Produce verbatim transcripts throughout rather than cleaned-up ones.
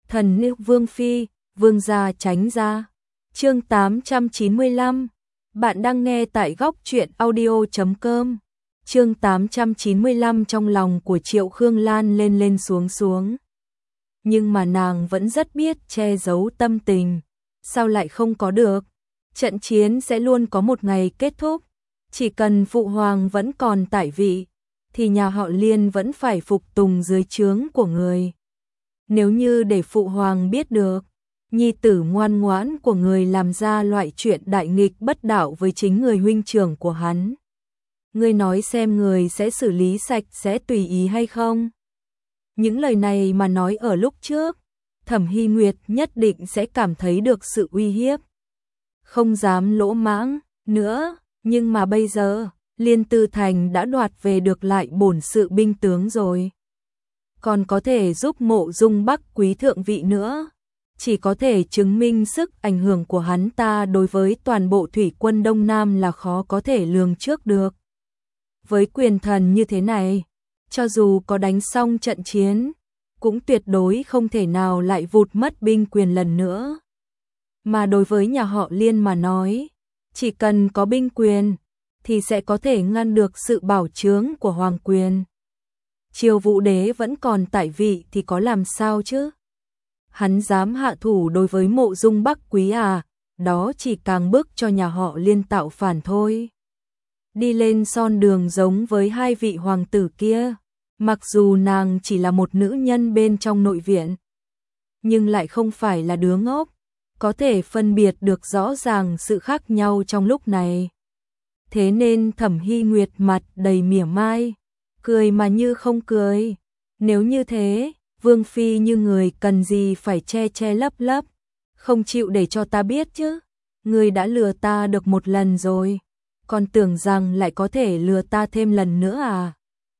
Thần nữ Vương Phi, Vương gia tránh ra. Chương tám trăm chín mươi lăm. Bạn đang nghe tại góc truyện audio chấm com. Chương tám trăm chín mươi lăm. Trong lòng của Triệu Khương Lan lên lên xuống xuống. Nhưng mà nàng vẫn rất biết che giấu tâm tình. Sao lại không có được? Trận chiến sẽ luôn có một ngày kết thúc. Chỉ cần phụ hoàng vẫn còn tại vị, thì nhà họ Liên vẫn phải phục tùng dưới trướng của người. Nếu như để phụ hoàng biết được, nhi tử ngoan ngoãn của người làm ra loại chuyện đại nghịch bất đạo với chính người huynh trưởng của hắn, ngươi nói xem người sẽ xử lý sạch sẽ tùy ý hay không? Những lời này mà nói ở lúc trước, Thẩm Hy Nguyệt nhất định sẽ cảm thấy được sự uy hiếp, không dám lỗ mãng nữa. Nhưng mà bây giờ, Liên Tư Thành đã đoạt về được lại bổn sự binh tướng rồi. Còn có thể giúp Mộ Dung Bắc Quý thượng vị nữa. Chỉ có thể chứng minh sức ảnh hưởng của hắn ta đối với toàn bộ thủy quân Đông Nam là khó có thể lường trước được. Với quyền thần như thế này, cho dù có đánh xong trận chiến, cũng tuyệt đối không thể nào lại vụt mất binh quyền lần nữa. Mà đối với nhà họ Liên mà nói, chỉ cần có binh quyền, thì sẽ có thể ngăn được sự bảo chướng của hoàng quyền. Triều Vũ Đế vẫn còn tại vị thì có làm sao chứ? Hắn dám hạ thủ đối với Mộ Dung Bắc Quý à? Đó chỉ càng bức cho nhà họ Liên tạo phản thôi. Đi lên son đường giống với hai vị hoàng tử kia, mặc dù nàng chỉ là một nữ nhân bên trong nội viện, nhưng lại không phải là đứa ngốc, có thể phân biệt được rõ ràng sự khác nhau trong lúc này. Thế nên Thẩm Hy Nguyệt mặt đầy mỉa mai, cười mà như không cười. Nếu như thế, Vương Phi như người cần gì phải che che lấp lấp, không chịu để cho ta biết chứ? Người đã lừa ta được một lần rồi, còn tưởng rằng lại có thể lừa ta thêm lần nữa à?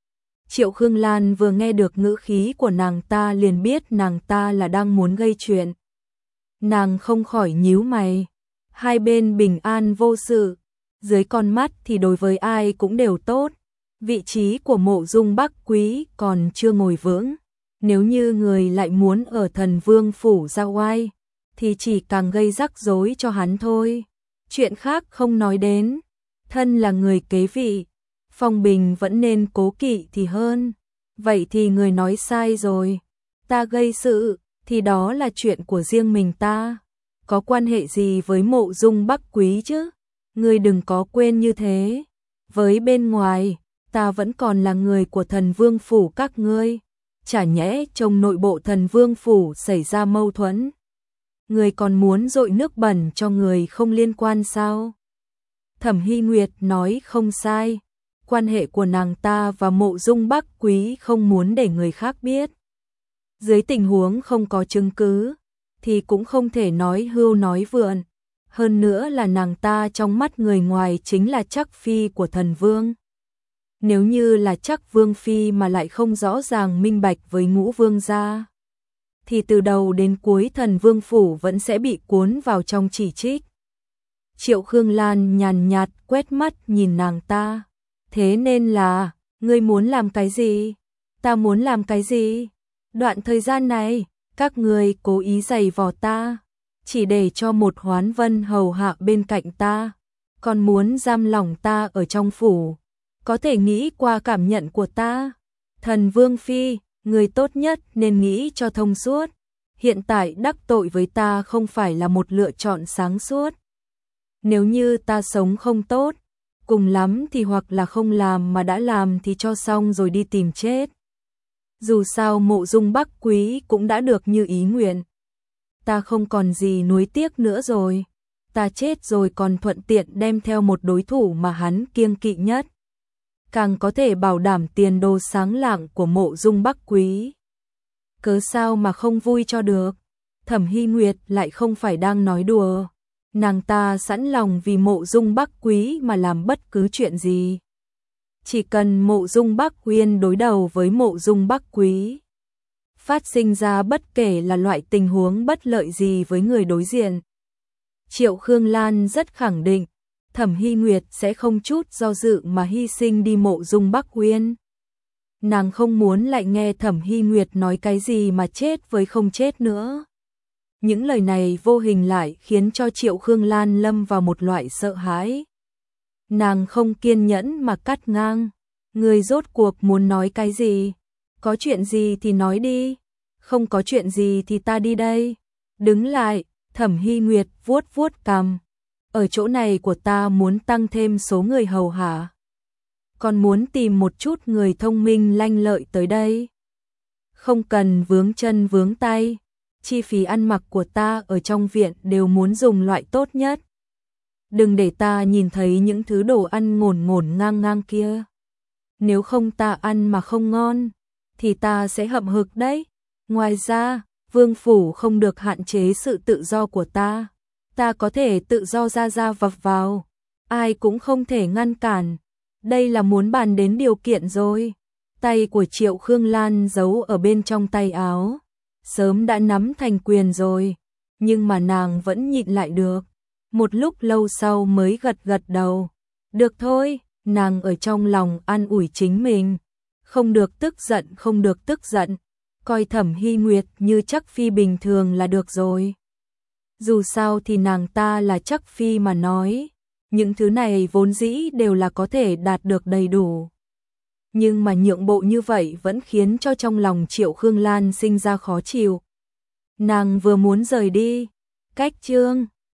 Triệu Khương Lan vừa nghe được ngữ khí của nàng ta liền biết nàng ta là đang muốn gây chuyện. Nàng không khỏi nhíu mày. Hai bên bình an vô sự, dưới con mắt thì đối với ai cũng đều tốt. Vị trí của Mộ Dung Bắc Quý còn chưa ngồi vững. Nếu như người lại muốn ở Thần Vương phủ ra oai, thì chỉ càng gây rắc rối cho hắn thôi. Chuyện khác không nói đến, thân là người kế vị, Phong Bình vẫn nên cố kỵ thì hơn. Vậy thì người nói sai rồi. Ta gây sự thì đó là chuyện của riêng mình ta, có quan hệ gì với Mộ Dung Bắc Quý chứ? Ngươi đừng có quên như thế. Với bên ngoài, ta vẫn còn là người của Thần Vương phủ các ngươi. Chả nhẽ trong nội bộ Thần Vương phủ xảy ra mâu thuẫn, ngươi còn muốn dội nước bẩn cho người không liên quan sao? Thẩm Hy Nguyệt nói không sai, quan hệ của nàng ta và Mộ Dung Bắc Quý không muốn để người khác biết. Dưới tình huống không có chứng cứ, thì cũng không thể nói hưu nói vượn. Hơn nữa là nàng ta trong mắt người ngoài chính là chắc phi của Thần Vương. Nếu như là chắc Vương Phi mà lại không rõ ràng minh bạch với Ngũ Vương gia, thì từ đầu đến cuối Thần Vương phủ vẫn sẽ bị cuốn vào trong chỉ trích. Triệu Khương Lan nhàn nhạt quét mắt nhìn nàng ta. Thế nên là, ngươi muốn làm cái gì? Ta muốn làm cái gì? Đoạn thời gian này, các ngươi cố ý giày vò ta, chỉ để cho một Hoán Vân hầu hạ bên cạnh ta, còn muốn giam lỏng ta ở trong phủ. Có thể nghĩ qua cảm nhận của ta. Thần Vương Phi, người tốt nhất nên nghĩ cho thông suốt. Hiện tại đắc tội với ta không phải là một lựa chọn sáng suốt. Nếu như ta sống không tốt, cùng lắm thì hoặc là không làm, mà đã làm thì cho xong rồi đi tìm chết. Dù sao Mộ Dung Bắc Quý cũng đã được như ý nguyện. Ta không còn gì nuối tiếc nữa rồi. Ta chết rồi còn thuận tiện đem theo một đối thủ mà hắn kiêng kỵ nhất, càng có thể bảo đảm tiền đồ sáng lạng của Mộ Dung Bắc Quý. Cớ sao mà không vui cho được? Thẩm Hy Nguyệt lại không phải đang nói đùa. Nàng ta sẵn lòng vì Mộ Dung Bắc Quý mà làm bất cứ chuyện gì. Chỉ cần Mộ Dung Bắc Uyên đối đầu với Mộ Dung Bắc Quý, phát sinh ra bất kể là loại tình huống bất lợi gì với người đối diện, Triệu Khương Lan rất khẳng định Thẩm Hy Nguyệt sẽ không chút do dự mà hy sinh đi Mộ Dung Bắc Uyên. Nàng không muốn lại nghe Thẩm Hy Nguyệt nói cái gì mà chết với không chết nữa. Những lời này vô hình lại khiến cho Triệu Khương Lan lâm vào một loại sợ hãi. Nàng không kiên nhẫn mà cắt ngang. Người rốt cuộc muốn nói cái gì? Có chuyện gì thì nói đi. Không có chuyện gì thì ta đi đây. Đứng lại, Thẩm Hy Nguyệt vuốt vuốt cằm. Ở chỗ này của ta muốn tăng thêm số người hầu hạ. Còn muốn tìm một chút người thông minh lanh lợi tới đây. Không cần vướng chân vướng tay. Chi phí ăn mặc của ta ở trong viện đều muốn dùng loại tốt nhất. Đừng để ta nhìn thấy những thứ đồ ăn ngổn ngổn ngang ngang kia. Nếu không ta ăn mà không ngon, thì ta sẽ hậm hực đấy. Ngoài ra, vương phủ không được hạn chế sự tự do của ta. Ta có thể tự do ra ra vập vào. Ai cũng không thể ngăn cản. Đây là muốn bàn đến điều kiện rồi. Tay của Triệu Khương Lan giấu ở bên trong tay áo. Sớm đã nắm thành quyền rồi. Nhưng mà nàng vẫn nhịn lại được. Một lúc lâu sau mới gật gật đầu. Được thôi, nàng ở trong lòng an ủi chính mình. Không được tức giận, không được tức giận. Coi Thẩm Hy Nguyệt như chắc phi bình thường là được rồi. Dù sao thì nàng ta là chắc phi mà nói. Những thứ này vốn dĩ đều là có thể đạt được đầy đủ. Nhưng mà nhượng bộ như vậy vẫn khiến cho trong lòng Triệu Khương Lan sinh ra khó chịu. Nàng vừa muốn rời đi. Cách chương